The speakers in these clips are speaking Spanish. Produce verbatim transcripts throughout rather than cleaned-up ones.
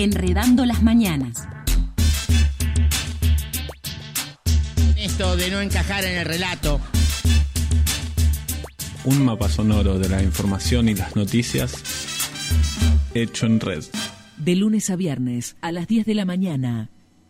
Enredando las mañanas. Esto de no encajar en el relato. Un mapa sonoro de la información y las noticias hecho en red. De lunes a viernes a las diez de la mañana.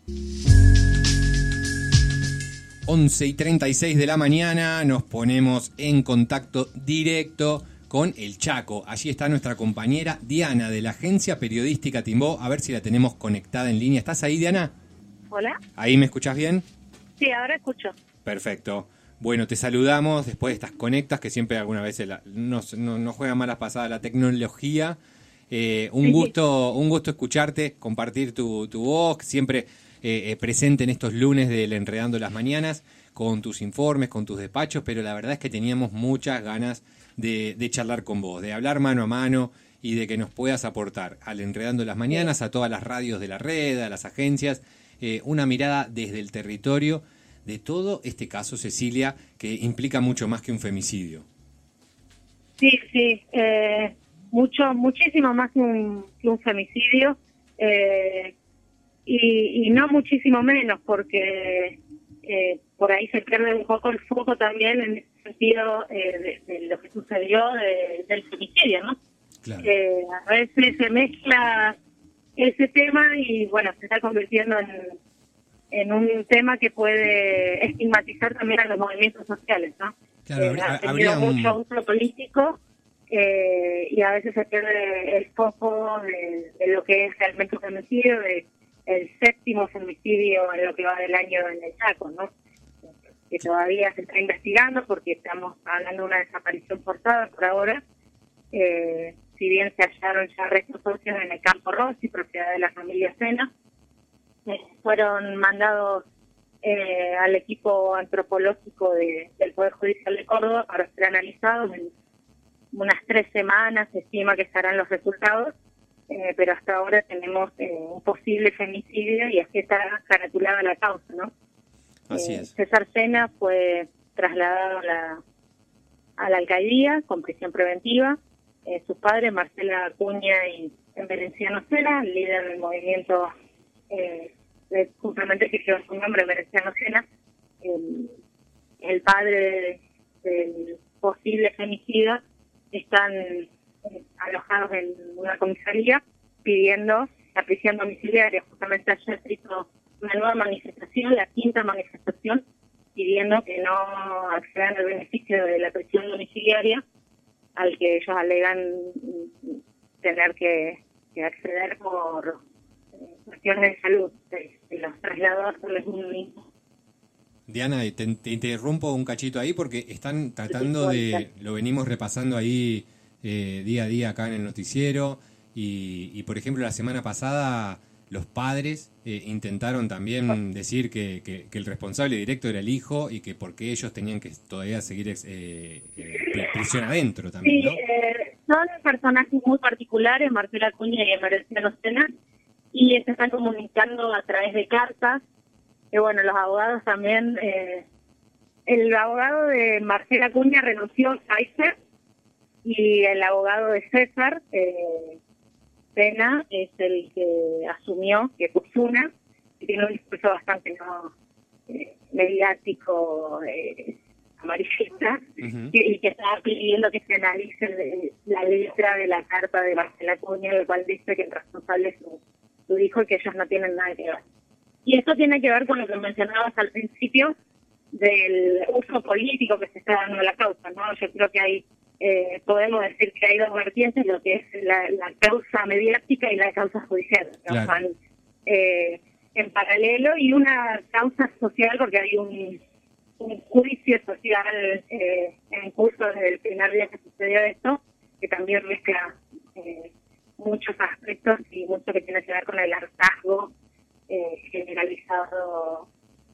once y treinta y seis de la mañana nos ponemos en contacto directo con el Chaco. Allí está nuestra compañera Diana de la agencia periodística Timbó. A ver si la tenemos conectada en línea. ¿Estás ahí, Diana? Hola. ¿Ahí me escuchás bien? Sí, ahora escucho. Perfecto. Bueno, te saludamos después de estas conectas que siempre alguna vez la, nos, no, nos juega malas pasadas la tecnología. Eh, un Sí, gusto, un gusto escucharte, compartir tu, tu voz, siempre eh, presente en estos lunes del Enredando las Mañanas, con tus informes, con tus despachos, pero la verdad es que teníamos muchas ganas de, de charlar con vos, de hablar mano a mano y de que nos puedas aportar al Enredando las Mañanas, a todas las radios de la red, a las agencias, eh, una mirada desde el territorio de todo este caso, Cecilia, que implica mucho más que un femicidio. Sí, sí, eh, mucho, muchísimo más que un, que un femicidio, eh, y, y no muchísimo menos, porque eh, por ahí se pierde un poco el foco también en el sentido eh, de, de lo que sucedió de, del femicidio, ¿no? Claro. Eh, a veces se mezcla ese tema y, bueno, se está convirtiendo en, en un tema que puede estigmatizar también a los movimientos sociales, ¿no? Claro, Eh, habría, ha tenido habría un... mucho uso político eh, y a veces se pierde el foco de, de lo que es realmente un femicidio, de el séptimo femicidio en lo que va del año en el Chaco, ¿no? Que todavía se está investigando porque estamos hablando de una desaparición forzada por ahora. Eh, si bien se hallaron ya restos óseos en el Campo Rossi, propiedad de la familia Sena, eh, fueron mandados eh, al equipo antropológico de, del Poder Judicial de Córdoba para ser analizados. En unas tres semanas se estima que estarán los resultados, eh, pero hasta ahora tenemos eh, un posible femicidio y así está caratulada la causa, ¿no? Así Eh, es. César Sena fue trasladado a la, a la alcaldía con prisión preventiva. Eh, sus padres, Marcela Acuña y Emerenciano Sena, líder del movimiento eh, de, justamente que lleva su nombre, Emerenciano Sena, el, el padre del posible femicida, están eh, alojados en una comisaría pidiendo la prisión domiciliaria. Justamente ayer se hizo una nueva manifestación, la quinta manifestación, pidiendo que no accedan al beneficio de la prisión domiciliaria al que ellos alegan tener que, que acceder por eh, cuestiones de salud de, de los traslados por los mismos. Diana, te, te interrumpo un cachito ahí porque están tratando de, lo venimos repasando ahí eh, día a día acá en el noticiero y, y por ejemplo la semana pasada los padres eh, intentaron también decir que, que, que el responsable directo era el hijo y que porque ellos tenían que todavía seguir eh, eh, prisión adentro también, Sí, ¿no? eh, son personajes muy particulares, Marcela Acuña y Emerenciano Sena, y se están comunicando a través de cartas. Que bueno, los abogados también, eh, el abogado de Marcela Acuña renunció, Kaiser, y el abogado de César eh, Sena es el que asumió, que es Osuna, que tiene un discurso bastante no eh, mediático, eh, amarillista, Uh-huh. y, y que estaba pidiendo que se analice de, la letra de la carta de Marcela Acuña, en la cual dice que el responsable es su, su hijo y que ellos no tienen nada que ver. Y esto tiene que ver con lo que mencionabas al principio del uso político que se está dando a la causa, ¿no? Yo creo que hay, eh, podemos decir que hay dos vertientes, lo que es la, la causa mediática y la causa judicial, que Claro. van eh, en paralelo, y una causa social porque hay un, un juicio social eh, en curso desde el primer día que sucedió esto, que también mezcla eh, muchos aspectos y mucho que tiene que ver con el hartazgo Eh, generalizado.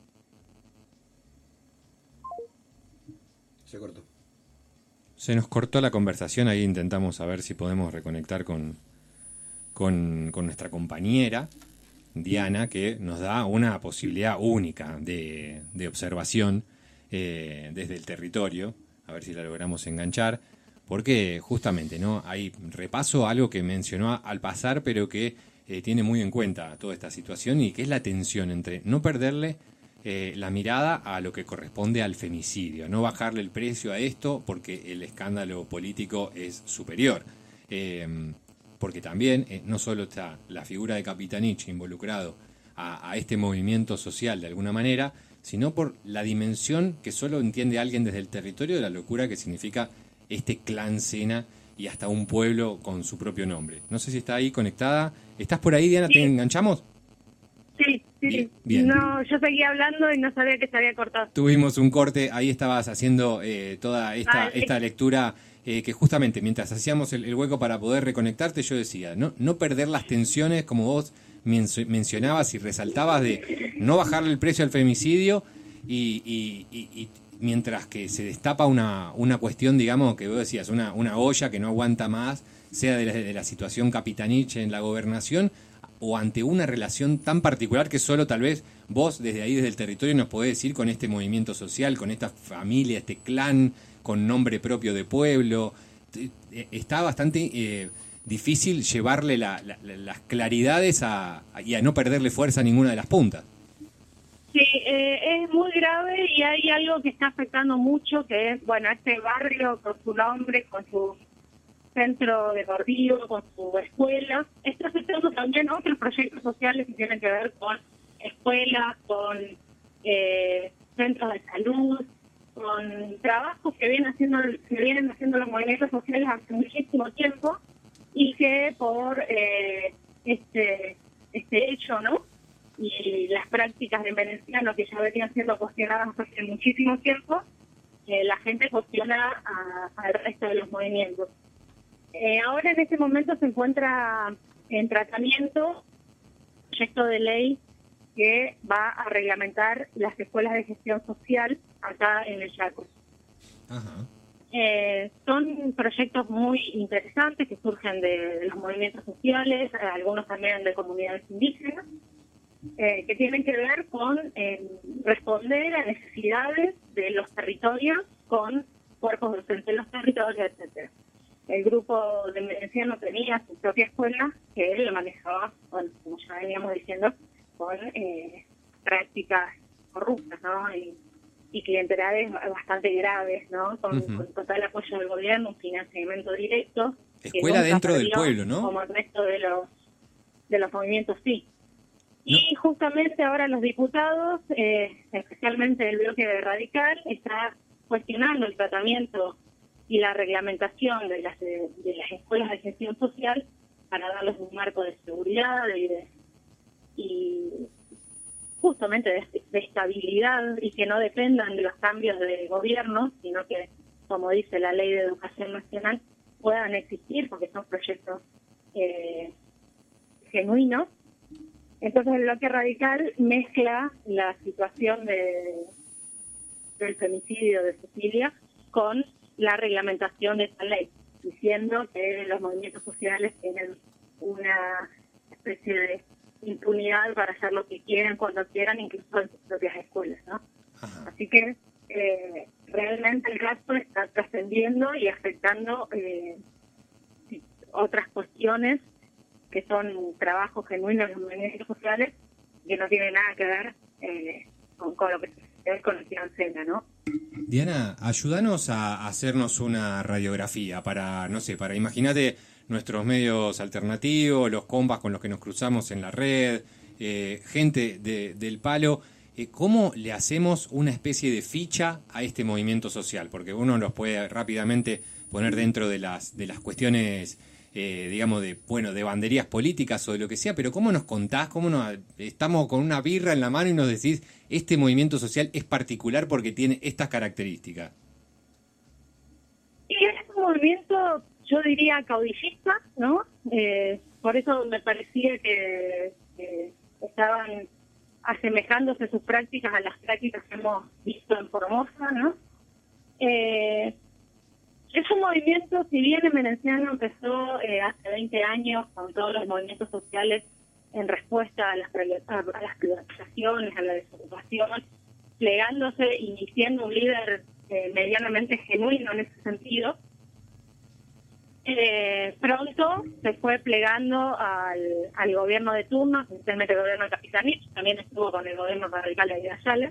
Se cortó. Se nos cortó la conversación, ahí intentamos saber si podemos reconectar con, con, con nuestra compañera Diana, que nos da una posibilidad única de, de observación eh, desde el territorio, a ver si la logramos enganchar, porque justamente no hay repaso a algo que mencionó al pasar, pero que eh, tiene muy en cuenta toda esta situación y que es la tensión entre no perderle eh, la mirada a lo que corresponde al femicidio, no bajarle el precio a esto porque el escándalo político es superior. Eh, porque también eh, no solo está la figura de Capitanich involucrado a, a este movimiento social de alguna manera, sino por la dimensión que solo entiende alguien desde el territorio de la locura que significa este clan Sena y hasta un pueblo con su propio nombre. No sé si está ahí conectada. ¿Estás por ahí, Diana? Sí. ¿Te enganchamos? Sí, sí. Bien, bien. No, yo seguía hablando y no sabía que se había cortado. Tuvimos un corte, ahí estabas haciendo eh, toda esta, ah, sí. esta lectura eh, que justamente mientras hacíamos el, el hueco para poder reconectarte, yo decía, no, no perder las tensiones como vos mencionabas y resaltabas de no bajarle el precio al femicidio y, y, y, y mientras que se destapa una, una cuestión, digamos, que vos decías, una, una olla que no aguanta más, sea de la, de la situación Capitanich en la gobernación o ante una relación tan particular que solo tal vez vos desde ahí, desde el territorio, nos podés decir con este movimiento social, con esta familia, este clan, con nombre propio de pueblo. Está bastante eh, difícil llevarle la, la, las claridades a, y a no perderle fuerza a ninguna de las puntas. Sí, eh, es muy grave y hay algo que está afectando mucho, que es, bueno, este barrio con su nombre, con su centro deportivo, con su escuela, está afectando también otros proyectos sociales que tienen que ver con escuelas, con eh, centros de salud, con trabajos que vienen haciendo que vienen haciendo los movimientos sociales hace muchísimo tiempo y que por eh, este este hecho, ¿no? Y las prácticas de Menenciano que ya venían siendo cuestionadas hace muchísimo tiempo, eh, la gente cuestiona a, al resto de los movimientos. Eh, ahora en este momento se encuentra en tratamiento un proyecto de ley que va a reglamentar las escuelas de gestión social acá en el Chaco. Ajá. Eh, son proyectos muy interesantes que surgen de, de los movimientos sociales, eh, algunos también de comunidades indígenas, eh, que tienen que ver con eh, responder a necesidades de los territorios con cuerpos docentes de los territorios, etcétera. El grupo de Menenciano tenía su propia escuela que él lo manejaba, bueno, como ya veníamos diciendo, con eh, prácticas corruptas, ¿no? Y, y clientelares bastante graves, ¿no? Con, uh-huh. con total apoyo del gobierno, un financiamiento directo. Escuela dentro del pueblo, ¿no? Como el resto de los de los movimientos, sí. No. Y justamente ahora los diputados, eh, especialmente el bloque radical, está cuestionando el tratamiento y la reglamentación de las de, de las escuelas de gestión social para darles un marco de seguridad y de y justamente de, de estabilidad y que no dependan de los cambios de gobierno, sino que, como dice la Ley de Educación Nacional, puedan existir porque son proyectos eh, genuinos. Entonces el bloque radical mezcla la situación de del femicidio de Cecilia con la reglamentación de esta ley, diciendo que los movimientos sociales tienen una especie de impunidad para hacer lo que quieran, cuando quieran, incluso en sus propias escuelas, ¿no? Ajá. Así que eh, realmente el caso está trascendiendo y afectando eh, otras cuestiones que son trabajos genuinos de los movimientos sociales que no tienen nada que ver eh, con, con lo que se ve con el clan Sena, ¿no? Diana, ayúdanos a hacernos una radiografía para, no sé, para imagínate nuestros medios alternativos, los compas con los que nos cruzamos en la red, eh, gente de, del palo. Eh, ¿Cómo le hacemos una especie de ficha a este movimiento social? Porque uno los puede rápidamente poner dentro de las de las cuestiones, eh, digamos, de bueno de banderías políticas o de lo que sea, pero ¿cómo nos contás? ¿Cómo nos, estamos con una birra en la mano y nos decís, este movimiento social es particular porque tiene estas características? Y es un movimiento, yo diría, caudillista, ¿no? Eh, por eso me parecía que, que estaban asemejándose sus prácticas a las prácticas que hemos visto en Formosa, ¿no? Eh, es un movimiento, si bien el Menenciano empezó eh, hace veinte años con todos los movimientos sociales en respuesta a las, a las privatizaciones, a la desocupación, plegándose y siendo un líder eh, medianamente genuino en ese sentido, Eh, pronto se fue plegando al, al gobierno de turno, especialmente el gobierno de Capitanich, también estuvo con el gobierno radical de Ayala,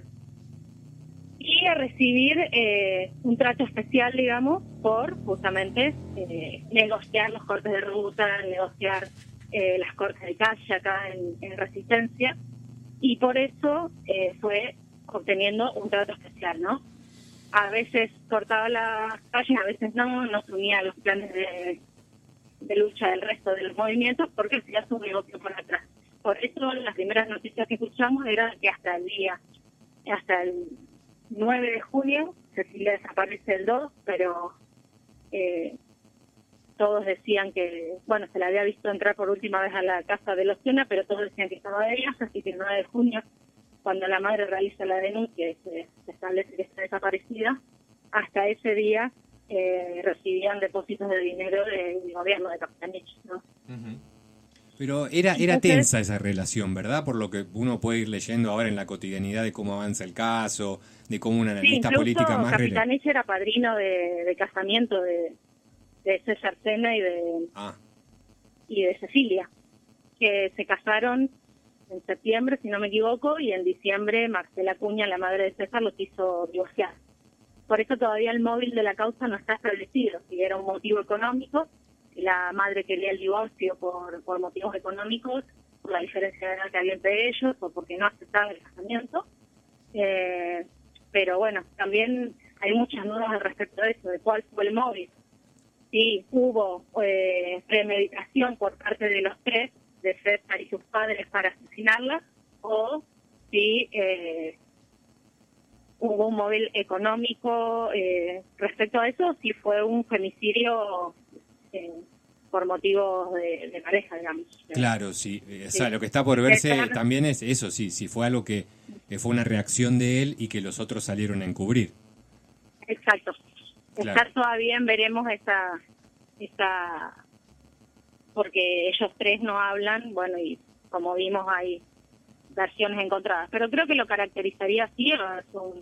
y a recibir eh, un trato especial, digamos, por justamente eh, negociar los cortes de ruta, negociar eh, las cortes de calle acá en, en Resistencia, y por eso eh, fue obteniendo un trato especial, ¿no? A veces cortaba las calles, a veces no, no se unía a los planes de, de lucha del resto de los movimientos porque hacía su negocio por atrás. Por eso las primeras noticias que escuchamos eran que hasta el día, hasta el nueve de junio, Cecilia desaparece el dos, pero eh, todos decían que, bueno, se la había visto entrar por última vez a la casa de Lociana, pero todos decían que estaba de viaje, así que el nueve de junio, cuando la madre realiza la denuncia y se, se establece que está desaparecida, hasta ese día eh, recibían depósitos de dinero del gobierno de Capitanich, ¿no? Uh-huh. Pero era era Entonces, tensa esa relación, ¿verdad? Por lo que uno puede ir leyendo ahora en la cotidianidad de cómo avanza el caso, de cómo una analista sí, política más... Capitanich era padrino de, de casamiento de, de César Sena y de, ah. y de Cecilia, que se casaron en septiembre, si no me equivoco, y en diciembre Marcela Acuña, la madre de César, los hizo divorciar. Por eso todavía el móvil de la causa no está establecido, si era un motivo económico, si la madre quería el divorcio por, por motivos económicos, por la diferencia de edad que había entre ellos, o porque no aceptaba el casamiento. Eh, pero bueno, también hay muchas dudas al respecto de eso, de cuál fue el móvil. Si hubo eh, premeditación por parte de los tres, de César y sus padres, para asesinarla, o si eh, hubo un móvil económico eh, respecto a eso, si fue un femicidio eh, por motivos de, de pareja, digamos. Claro, sí. O sea, sí. Lo que está por verse Exacto. también es eso, sí, si fue algo que, que fue una reacción de él y que los otros salieron a encubrir. Exacto. Claro. Estar todavía en veremos esa... esa porque ellos tres no hablan, bueno, y como vimos hay versiones encontradas. Pero creo que lo caracterizaría así, es un,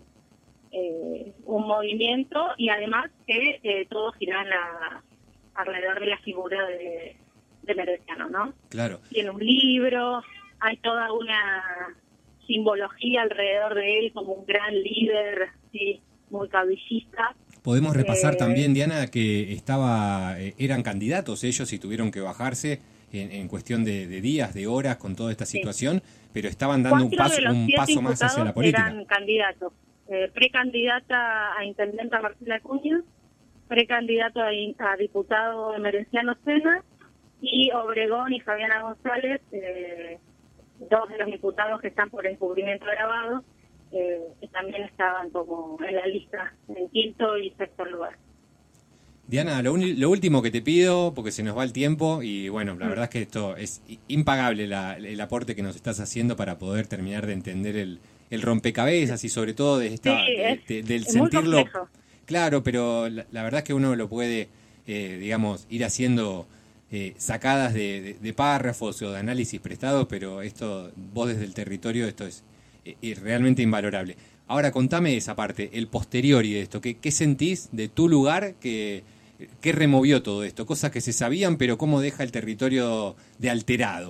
eh, un movimiento, y además que eh, todo gira en la, alrededor de la figura de, de Merdeciano, ¿no? Claro. Tiene un libro, hay toda una simbología alrededor de él como un gran líder, sí, muy cabellista. Podemos repasar eh, también, Diana, que estaba eh, eran candidatos ellos y tuvieron que bajarse en, en cuestión de, de días, de horas con toda esta situación, sí. Pero estaban dando un paso, un paso más hacia la política. Eran candidatos. Eh, precandidata a intendenta Marcela Acuña, precandidato a, a diputado Emerenciano Sena, y Obregón y Fabiana González, eh, dos de los diputados que están por encubrimiento grabado, Eh, que también estaban como en la lista en quinto y sexto lugar. Diana, lo, un, lo último que te pido, porque se nos va el tiempo, y bueno, la verdad es que esto es impagable la, el aporte que nos estás haciendo para poder terminar de entender el, el rompecabezas y sobre todo de esta sí, de, es, de, del es sentirlo. Claro, pero la, la verdad es que uno lo puede, eh, digamos, ir haciendo eh, sacadas de, de, de párrafos o de análisis prestados, pero esto, vos desde el territorio, esto es y realmente invalorable. Ahora, contame esa parte, el posteriori de esto. ¿Qué, qué sentís de tu lugar que, que removió todo esto? Cosas que se sabían, pero ¿cómo deja el territorio de alterado?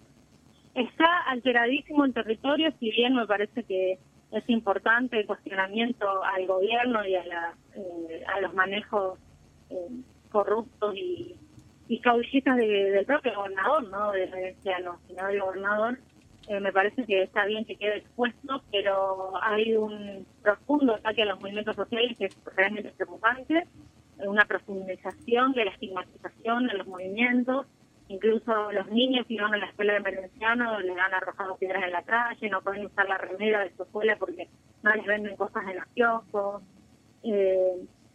Está alteradísimo el territorio, si bien me parece que es importante el cuestionamiento al gobierno y a, la, eh, a los manejos eh, corruptos y, y caudillistas de, del propio gobernador, ¿no? De Reverenciano, sino del gobernador. Eh, me parece que está bien que quede expuesto, pero hay un profundo ataque a los movimientos sociales que es realmente preocupante, una profundización de la estigmatización de los movimientos, incluso los niños que van a la escuela de Merenciano les han arrojado piedras en la calle, no pueden usar la remera de su escuela porque no les venden cosas en los kioscos, eh,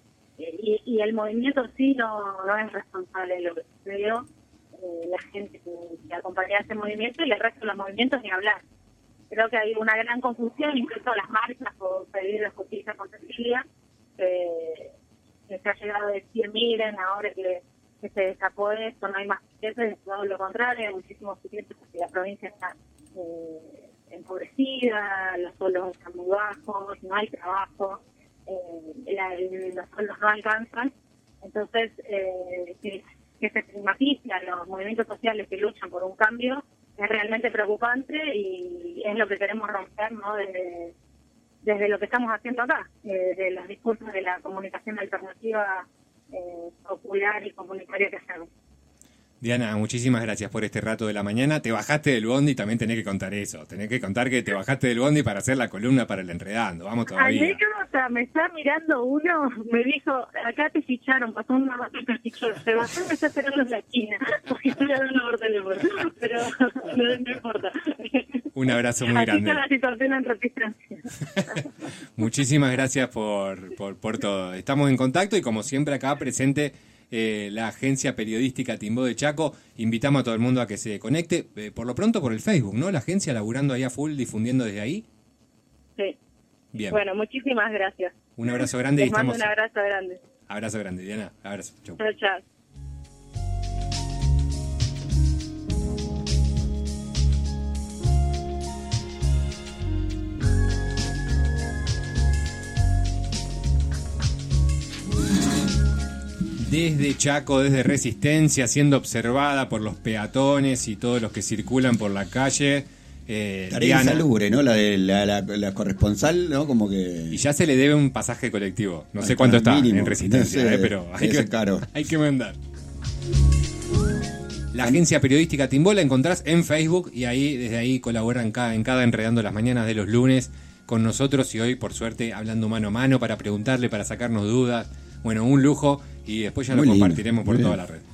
y, y el movimiento sí no, no es responsable de lo que sucedió. La gente que, que acompaña a ese movimiento y el resto de los movimientos ni hablar. Creo que hay una gran confusión, incluso las marchas por pedir la justicia con Cecilia, eh, que se ha llegado a decir, miren, ahora que, que se destapó esto, no hay más piquetes, todo lo contrario, hay muchísimos piquetes porque la provincia está eh, empobrecida, los sueldos están muy bajos, no hay trabajo, eh, la, los sueldos no alcanzan. Entonces, eh, que, que se estigmatice a los movimientos sociales que luchan por un cambio es realmente preocupante y es lo que queremos romper, ¿no? Desde, desde lo que estamos haciendo acá, eh, de los discursos de la comunicación alternativa eh, popular y comunitaria que hacemos. Diana, muchísimas gracias por este rato de la mañana. Te bajaste del bondi y también tenés que contar eso. Tenés que contar que te bajaste del bondi para hacer la columna para el Enredando. Vamos todavía. Anécdota, me está mirando uno, me dijo, acá te ficharon, pasó una ratita, te fichó. Sebastián me está esperando en la esquina, porque estoy hablando por teléfono, pero no, no importa. Un abrazo muy Así grande. está la situación en Resistencia. Muchísimas gracias por, por, por todo. Estamos en contacto y como siempre acá presente eh, la agencia periodística Timbó de Chaco. Invitamos a todo el mundo a que se conecte, eh, por lo pronto por el Facebook, ¿no? La agencia laburando ahí a full, difundiendo desde ahí. Sí. Bien. Bueno, muchísimas gracias. Un abrazo grande. Les y mando estamos... un abrazo grande. Abrazo grande, Diana. Abrazo. Chau. Chao, chao. Desde Chaco, desde Resistencia, siendo observada por los peatones y todos los que circulan por la calle. Eh, Tarea Diana, insalubre, ¿no? La de la, la, la corresponsal, ¿no? Como que... y ya se le debe un pasaje colectivo. No Ahí sé está, cuánto está mínimo. en Resistencia, No sé, eh, pero hay ese que, caro. hay que mandar. La agencia periodística Timbó la encontrás en Facebook y ahí desde ahí colaboran cada, en cada Enredando las Mañanas de los lunes con nosotros y hoy, por suerte, hablando mano a mano para preguntarle, para sacarnos dudas. Bueno, un lujo y después ya Muy lo lindo, compartiremos por muy toda bien. la red.